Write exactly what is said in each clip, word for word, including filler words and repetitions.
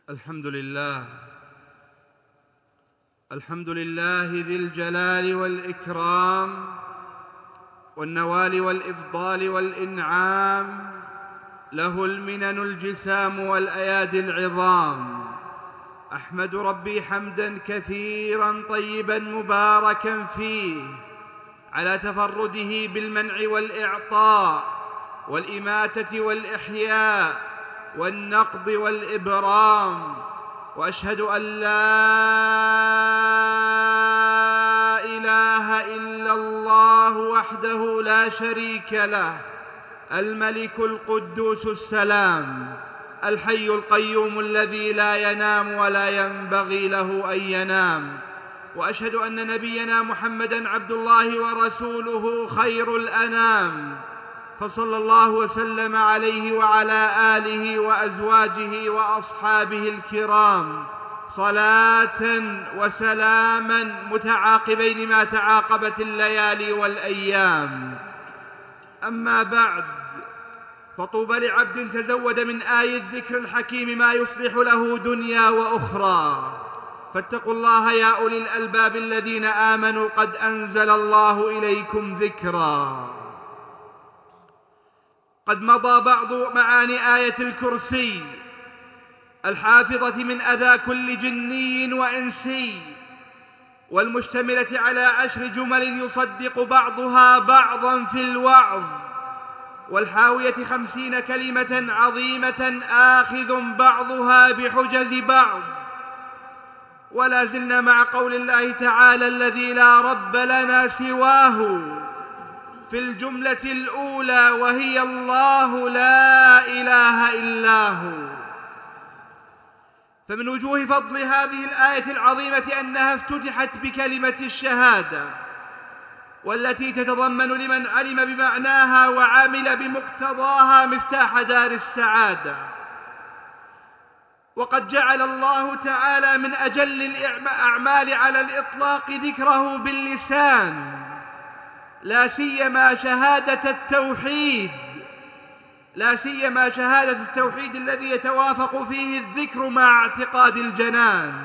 الحمد لله الحمد لله ذي الجلال والإكرام والنوال والإفضال والإنعام، له المنن الجسام والأيادي العظام. أحمد ربي حمداً كثيراً طيباً مباركاً فيه على تفرده بالمنع والإعطاء والإماتة والإحياء والنقض والإبرام، وأشهد أن لا إله إلا الله وحده لا شريك له، الملك القدوس السلام، الحي القيوم الذي لا ينام ولا ينبغي له أن ينام. وأشهد أن نبينا محمدًا عبد الله ورسوله خير الأنام، فصلى الله وسلم عليه وعلى آله وأزواجه وأصحابه الكرام صلاة وسلاما متعاقبين ما تعاقبت الليالي والأيام. أما بعد، فطوبى لعبد تزود من آي الذكر الحكيم ما يصلح له دنيا وأخرى. فاتقوا الله يا أولي الألباب الذين آمنوا، قد أنزل الله إليكم ذكرا. قد مضى بعض معاني آية الكرسي الحافظة من أذى كل جني وإنسي، والمشتملة على عشر جمل يصدق بعضها بعضا في الوعظ، والحاوية خمسين كلمة عظيمة آخذ بعضها بحجز بعض. ولا زلنا مع قول الله تعالى: الذي لا رب لنا سواه، في الجملة الأولى وهي الله لا إله إلا هو. فمن وجوه فضل هذه الآية العظيمة أنها افتتحت بكلمة الشهادة، والتي تتضمن لمن علم بمعناها وعمل بمقتضاها مفتاح دار السعادة. وقد جعل الله تعالى من أجل الأعمال على الإطلاق ذكره باللسان، لا سيما شهادة التوحيد لا سيما شهادة التوحيد الذي يتوافق فيه الذكر مع اعتقاد الجنان.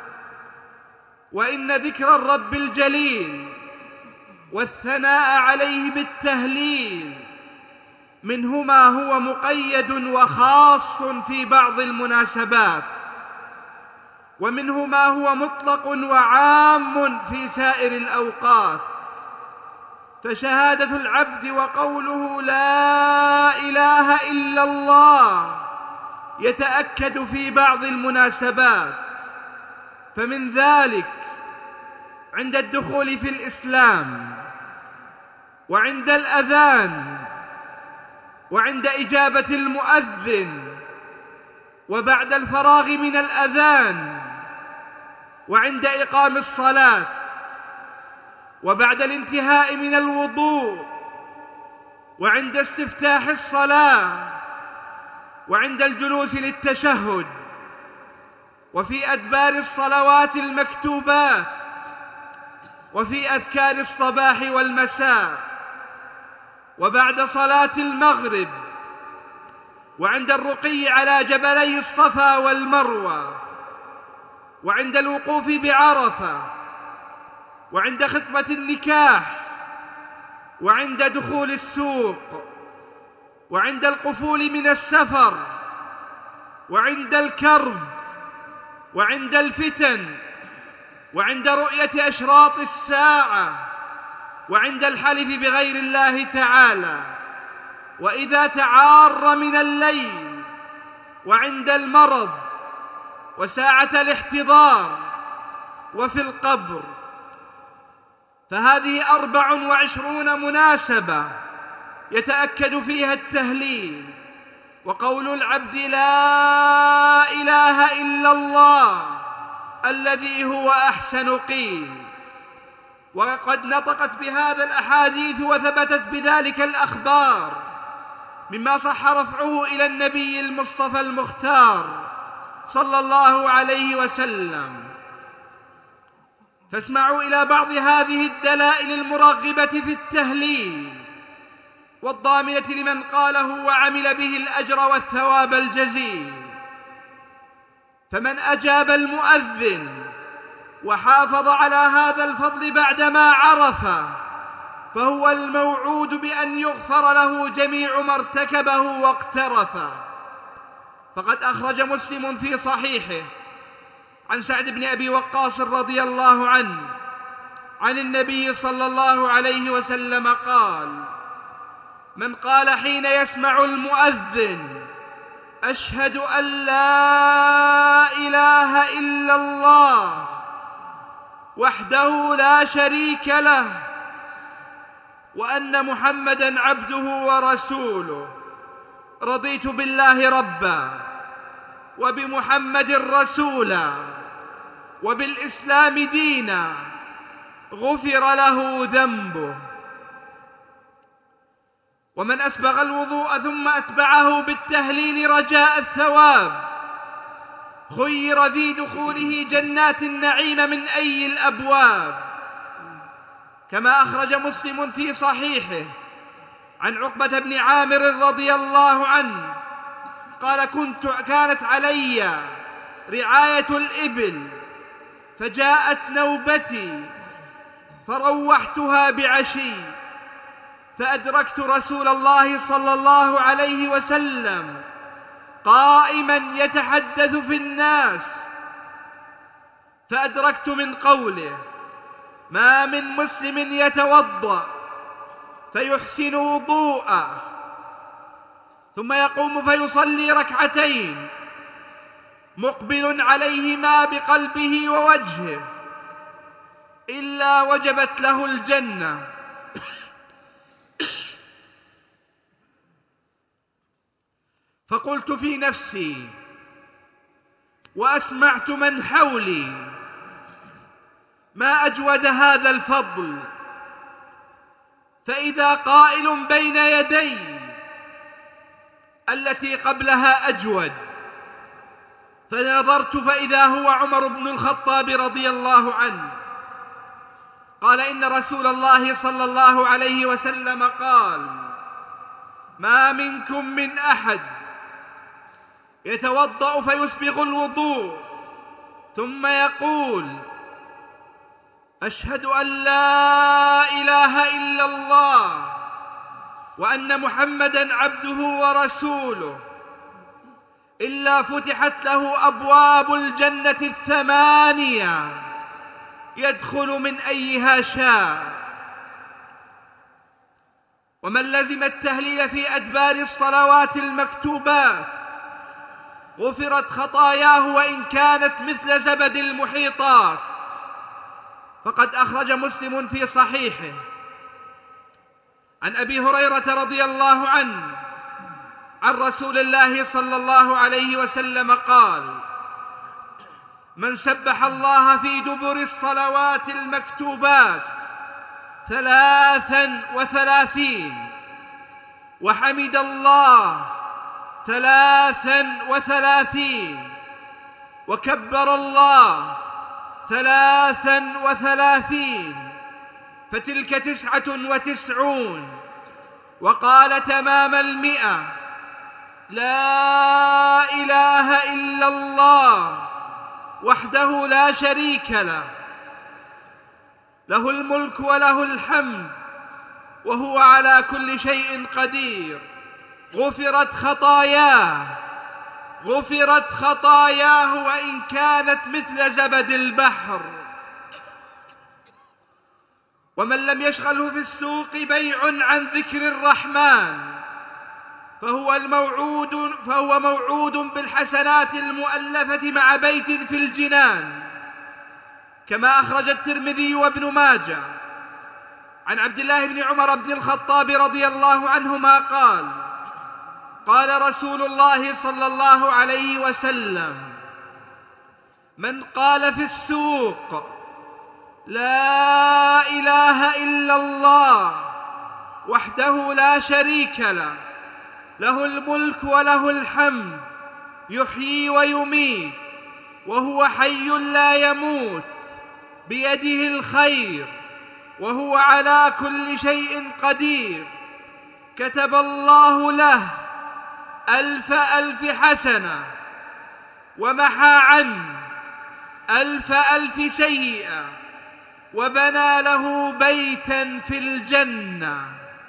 وإن ذكر الرب الجليل والثناء عليه بالتهليل منه ما هو مقيد وخاص في بعض المناسبات، ومنه ما هو مطلق وعام في سائر الأوقات. فشهادة العبد وقوله لا إله إلا الله يتأكد في بعض المناسبات، فمن ذلك عند الدخول في الإسلام، وعند الأذان، وعند إجابة المؤذن، وبعد الفراغ من الأذان، وعند إقام الصلاة، وبعد الانتهاء من الوضوء، وعند استفتاح الصلاة، وعند الجلوس للتشهد، وفي أدبار الصلوات المكتوبات، وفي أذكار الصباح والمساء، وبعد صلاة المغرب، وعند الرقي على جبلي الصفا والمروة، وعند الوقوف بعرفة، وعند خطبة النكاح، وعند دخول السوق، وعند القفول من السفر، وعند الكرب، وعند الفتن، وعند رؤية أشراط الساعة، وعند الحلف بغير الله تعالى، وإذا تعار من الليل، وعند المرض، وساعة الاحتضار، وفي القبر. فهذه أربع وعشرون مناسبة يتأكد فيها التهليل. وقول العبد لا إله إلا الله الذي هو أحسن قيل. وقد نطقت بهذا الأحاديث وثبتت بذلك الأخبار، مما صح رفعه إلى النبي المصطفى المختار صلى الله عليه وسلم. فاسمعوا إلى بعض هذه الدلائل المرغبة في التهليل والضامنة لمن قاله وعمل به الأجر والثواب الجزيل. فمن أجاب المؤذن وحافظ على هذا الفضل بعدما عرفه فهو الموعود بأن يغفر له جميع ما ارتكبه واقترفه. فقد أخرج مسلم في صحيحه عن سعد بن أبي وقاص رضي الله عنه عن النبي صلى الله عليه وسلم قال: من قال حين يسمع المؤذن: أشهد أن لا إله إلا الله وحده لا شريك له وأن محمدًا عبده ورسوله، رضيت بالله ربًا وبمحمد رسولا وبالإسلام دينا، غفر له ذنبه. ومن أسبغ الوضوء ثم أتبعه بالتهليل رجاء الثواب خير في دخوله جنات النعيم من أي الأبواب. كما أخرج مسلم في صحيحه عن عقبة بن عامر رضي الله عنه قال: كنت كانت علي رعاية الإبل فجاءت نوبتي فروحتها بعشي فأدركت رسول الله صلى الله عليه وسلم قائما يتحدث في الناس، فأدركت من قوله: ما من مسلم يتوضأ فيحسن وضوءه ثم يقوم فيصلي ركعتين مقبل عليهما بقلبه ووجهه إلا وجبت له الجنة. فقلت في نفسي وأسمعت من حولي: ما أجود هذا الفضل. فإذا قائل بين يدي: التي قبلها أجود. فنظرت فإذا هو عمر بن الخطاب رضي الله عنه قال: إن رسول الله صلى الله عليه وسلم قال: ما منكم من أحد يتوضأ فيسبغ الوضوء ثم يقول: أشهد أن لا إله إلا الله وأن محمدًا عبده ورسوله، إلا فتحت له أبواب الجنة الثمانية يدخل من أيها شاء. ومن لزم التهليل في أدبار الصلوات المكتوبات غفرت خطاياه وإن كانت مثل زبد المحيطات. فقد أخرج مسلم في صحيحه عن أبي هريرة رضي الله عنه عن رسول الله صلى الله عليه وسلم قال: من سبح الله في دبر الصلوات المكتوبات ثلاثا وثلاثين وحمد الله ثلاثا وثلاثين وكبر الله ثلاثا وثلاثين فتلك تسعة وتسعون، وقال تمام المئة: لا إله إلا الله وحده لا شريك له، له الملك وله الحمد وهو على كل شيء قدير، غفرت خطاياه غفرت خطاياه وإن كانت مثل زبد البحر. ومن لم يشغله في السوق بيع عن ذكر الرحمن فهو الموعود فهو موعود بالحسنات المؤلفة مع بيت في الجنان. كما أخرج الترمذي وابن ماجه عن عبد الله بن عمر بن الخطاب رضي الله عنهما قال: قال رسول الله صلى الله عليه وسلم: من قال في السوق لا إله إلا الله وحده لا شريك له، له الملك وله الحمد، يحيي ويميت وهو حي لا يموت، بيده الخير وهو على كل شيء قدير، كتب الله له ألف ألف حسنة ومحى عنه ألف ألف سيئة وبنى له بيتا في الجنة.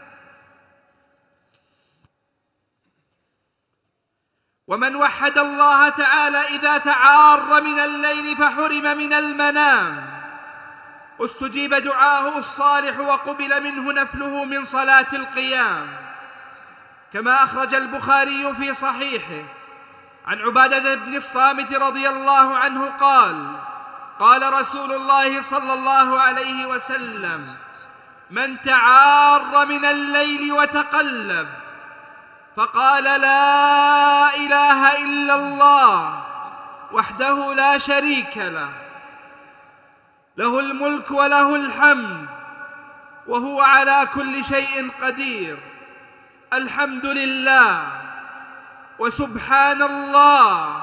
ومن وحد الله تعالى إذا تعار من الليل فحرم من المنام استجيب دعاؤه الصالح وقبل منه نفله من صلاة القيام، كما أخرج البخاري في صحيحه عن عبادة بن الصامت رضي الله عنه قال: قال رسول الله صلى الله عليه وسلم: من تعار من الليل وتقلب فقال لا إله إلا الله وحده لا شريك له، له الملك وله الحمد وهو على كل شيء قدير، الحمد لله وسبحان الله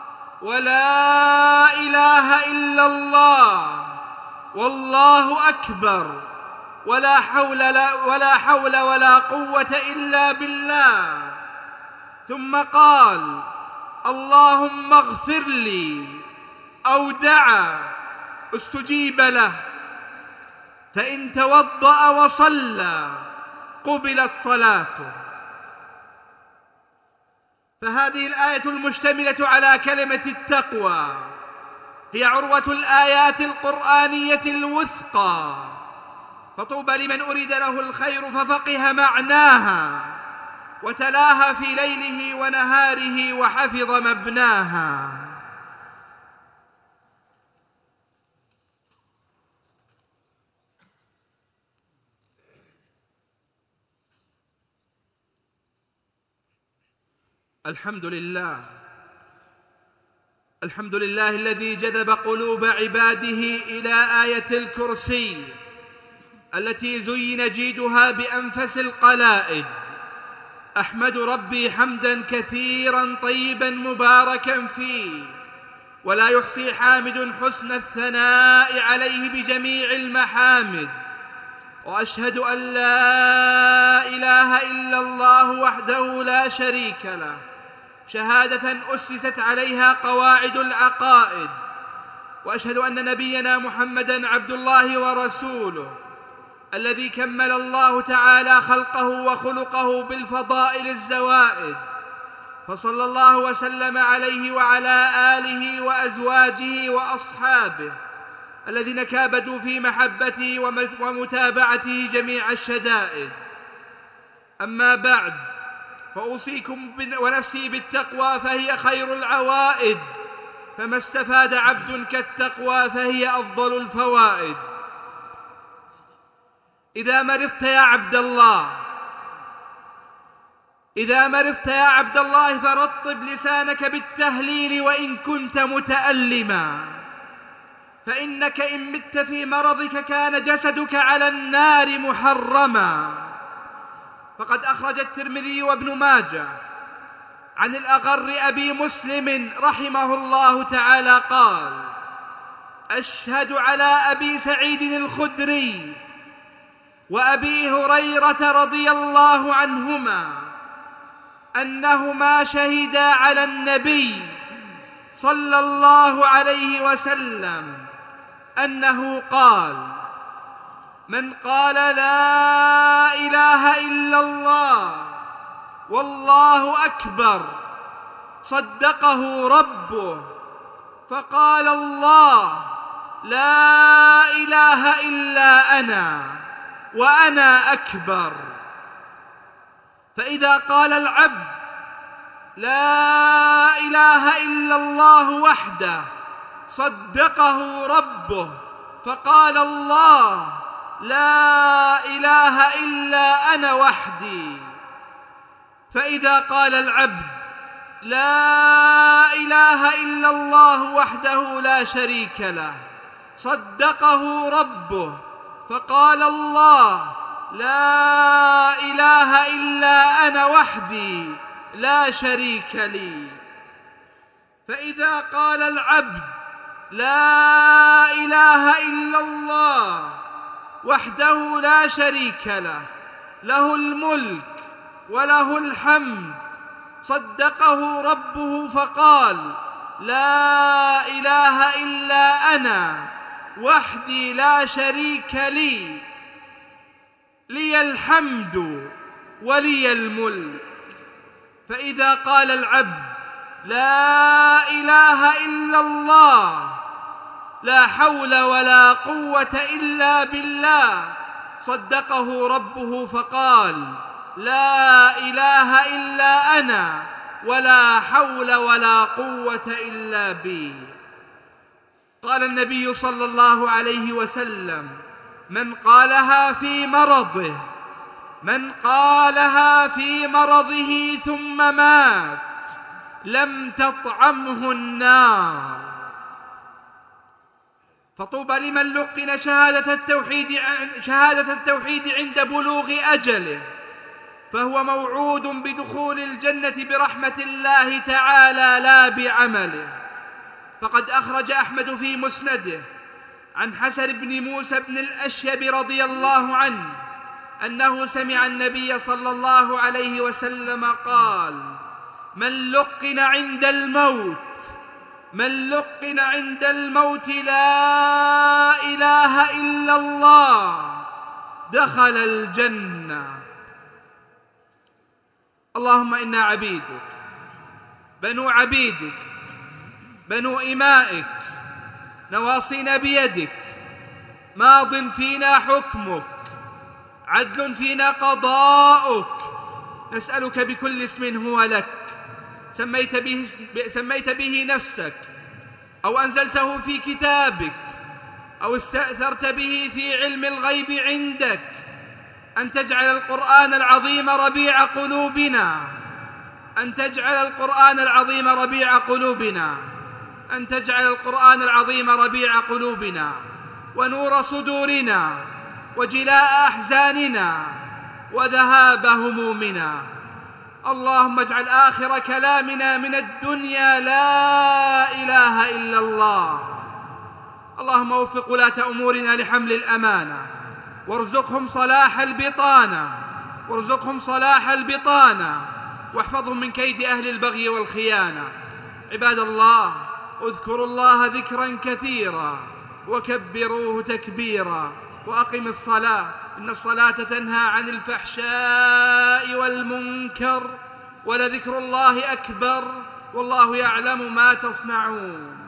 ولا إله إلا الله والله أكبر ولا حول ولا حول ولا قوة إلا بالله، ثم قال: اللهم اغفر لي، أو دعا استجيب له، فإن توضأ وصلى قبلت صلاته. فهذه الآية المشتملة على كلمة التقوى هي عروة الآيات القرآنية الوثقى، فطوبى لمن أريد له الخير ففقه معناها وتلاها في ليله ونهاره وحفظ مبناها. الحمد لله الحمد لله الذي جذب قلوب عباده إلى آية الكرسي التي زين جيدها بأنفس القلائد. أحمد ربي حمدا كثيرا طيبا مباركا فيه، ولا يحصي حامد حسن الثناء عليه بجميع المحامد، وأشهد أن لا إله إلا الله وحده لا شريك له، شهادة أسست عليها قواعد العقائد. وأشهد أن نبينا محمدًا عبد الله ورسوله الذي كمل الله تعالى خلقه وخلقه بالفضائل الزوائد، فصلى الله وسلم عليه وعلى آله وأزواجه وأصحابه الذين كابدوا في محبته ومتابعته جميع الشدائد. أما بعد، فأوصيكم ونفسي بالتقوى فهي خير العوائد، فما استفاد عبد كالتقوى فهي أفضل الفوائد. إذا مرضت يا عبد الله إذا مرضت يا عبد الله فرطب لسانك بالتهليل وإن كنت متألما، فإنك إن مت في مرضك كان جسدك على النار محرما. فقد أخرج الترمذي وابن ماجه عن الأغر أبي مسلم رحمه الله تعالى قال: أشهد على أبي سعيد الخدري وأبي هريرة رضي الله عنهما أنهما شهدا على النبي صلى الله عليه وسلم أنه قال: من قال لا إله إلا الله والله أكبر صدقه ربه، فقال الله: لا إله إلا أنا وأنا أكبر. فإذا قال العبد لا إله إلا الله وحده صدقه ربه، فقال الله: لا إله إلا أنا وحدي. فإذا قال العبد لا إله إلا الله وحده لا شريك له صدقه ربه، فقال الله: لا إله إلا أنا وحدي لا شريك لي. فإذا قال العبد لا إله إلا الله وحده لا شريك له له الملك وله الحمد صدقه ربه، فقال: لا إله إلا أنا وحدي لا شريك لي لي الحمد ولي الملك. فإذا قال العبد لا إله إلا الله لا حول ولا قوة إلا بالله صدقه ربه فقال لا إله إلا أنا ولا حول ولا قوة إلا بي. قال النبي صلى الله عليه وسلم من قالها في مرضه من قالها في مرضه ثم مات لم تطعمه النار. فطوبى لمن لقن شهادة التوحيد شهادة التوحيد عند بلوغ أجله، فهو موعود بدخول الجنة برحمة الله تعالى لا بعمله. فقد أخرج أحمد في مسنده عن حسن بن موسى بن الأشيب رضي الله عنه أنه سمع النبي صلى الله عليه وسلم قال من لقن عند الموت من لقن عند الموت لا إله إلا الله دخل الجنة. اللهم إنا عبيدك بنو عبيدك بنو إمائك نواصينا بيدك ماض فينا حكمك عدل فينا قضاؤك. نسألك بكل اسم هو لك سميت به, سميت به نفسك أو أنزلته في كتابك أو استأثرت به في علم الغيب عندك أن تجعل القرآن العظيم ربيع قلوبنا أن تجعل القرآن العظيم ربيع قلوبنا أن تجعل القرآن العظيم ربيع قلوبنا ونور صدورنا وجلاء أحزاننا وذهاب همومنا. اللهم اجعل آخر كلامنا من الدنيا لا إله إلا الله. اللهم وفق ولاة أمورنا لحمل الأمانة وارزقهم صلاح البطانة وارزقهم صلاح البطانة واحفظهم من كيد أهل البغي والخيانة. عباد الله اذكروا الله ذكرا كثيرا وكبروه تكبيرا وأقم الصلاة إن الصلاة تنهى عن الفحشاء والمنكر ولذكر الله أكبر والله يعلم ما تصنعون.